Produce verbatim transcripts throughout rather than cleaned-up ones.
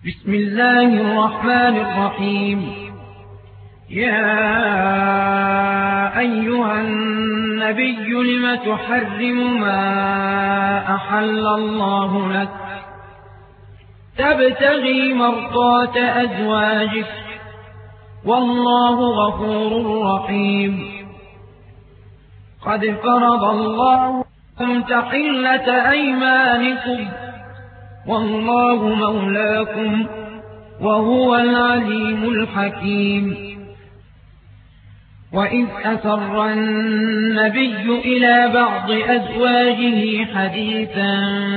بسم الله الرحمن الرحيم. يا أيها النبي لم تحرم ما أحل الله لك تبتغي مرضات أزواجك والله غفور رحيم. قد فرض الله لكم تحلة أيمانكم والله مولاكم وهو العليم الحكيم. وإذ أسر النبي إلى بعض أزواجه حديثا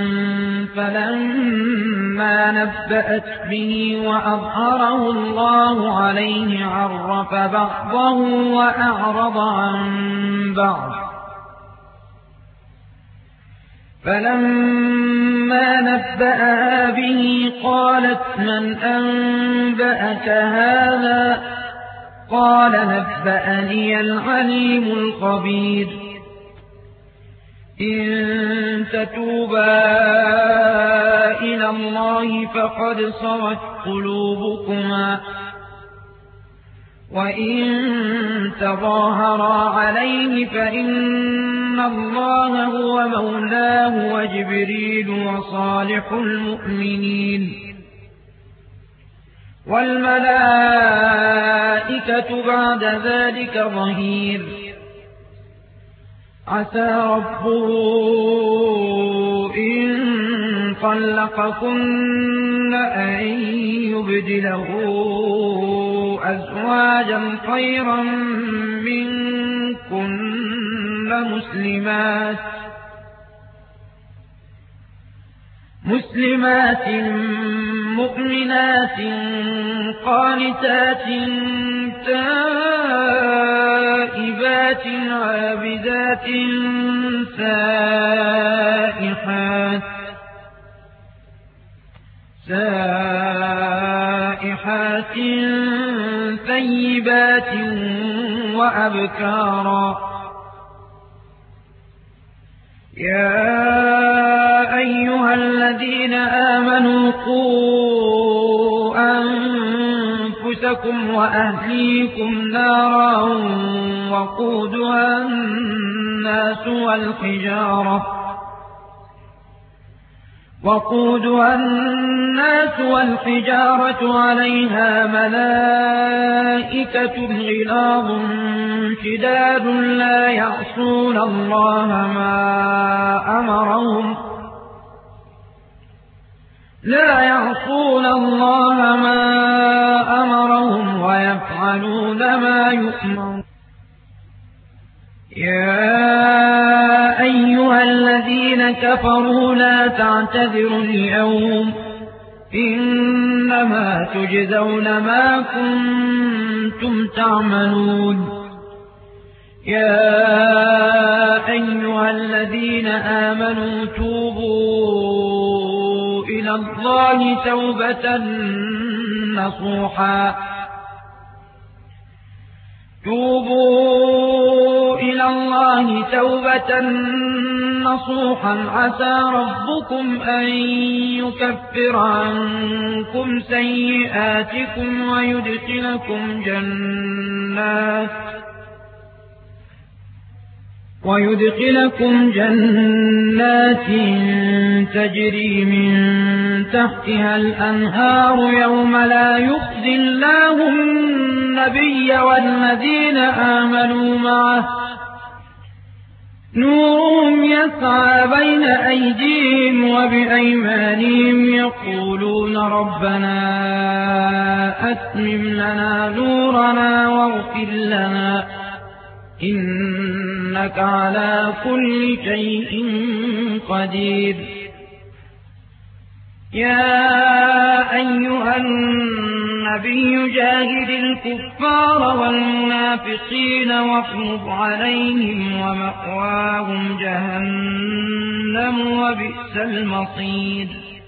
فلما نبأت به وأظهره الله عليه عرف بعضه وأعرض عن بعض. فلما نبأها به قالت من أنبأك هذا؟ قال نبأني العليم الخبير. إن تتوبا إلى الله فقد صغت قلوبكما وإن تظاهرا عليه فإن الله هو مولاه وجبريل وصالح المؤمنين والملائكة بعد ذلك ظهير. عسى ربه إن طلقكن أن يبدله أزواجا خيرا منكن مسلمات مسلمات مؤمنات قانتات تائبات عابدات سائحات سائحات ثيبات وأبكارا. يا أيها الذين آمنوا قوا أنفسكم وأهليكم نارا وقودها الناس والحجارة وقودها الناس والحجارة عليها ملائكة غلاظ شداد لا يعصون الله ما أمرهم لا يعصون الله ما أمرهم ويفعلون ما يؤمرون. يا أيها الذين كفروا لا تعتذروا اليوم إنما تجزون ما كنتم تعملون. يا أيها الذين آمنوا توبوا إلى الله توبة نصوحا توبوا إلى الله توبة نصوحا عسى ربكم أن يكفر عنكم سيئاتكم ويدخلكم جنات ويدخلكم جنات تجري من تحتها الأنهار يوم لا يخزي الله النبي والذين آمنوا معه نورهم يسعى بين أيديهم وبأيمانهم يقولون ربنا أتمم لنا نورنا واغفر لنا إنك على كل شيء قدير. يا أيها النبي جاهد الكفار والمنافقين واغلظ عليهم ومأواهم جهنم وبئس المصير.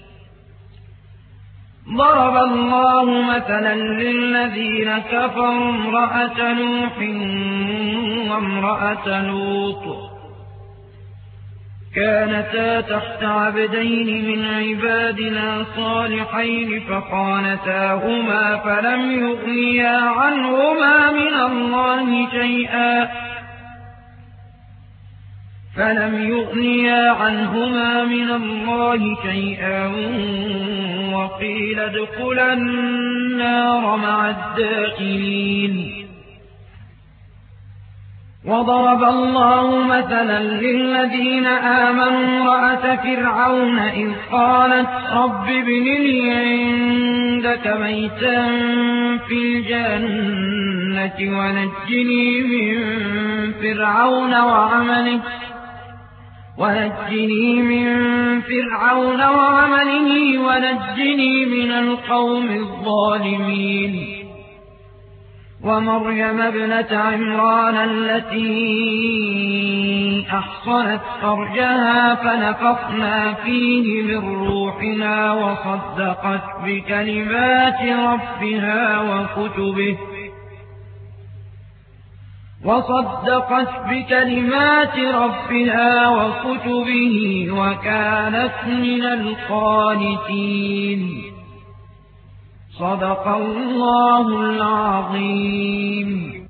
ضرب الله مثلا للذين كفروا امرأة نوح وامرأة لوط كانتا تحت عبدين من عبادنا صالحين فخانتاهما فلم يغنيا عنهما من الله شيئا فلم يغنيا عنهما من الله شيئا وقيل ادخلا النار مع الداخلين. وضرب الله مثلا للذين آمنوا امرأة فرعون إذ قالت رب ابن لي عندك بيتا في الجنة ونجني من فرعون وعمله ونجني من فرعون وعمله ونجني من القوم الظالمين. ومريم ابنة عمران التي أحصنت فرجها فنفخنا فيه من روحنا وصدقت بكلمات ربها وكتبه وصدقت بكلمات ربها وكتبه وكانت من القانتين. صدق الله العظيم.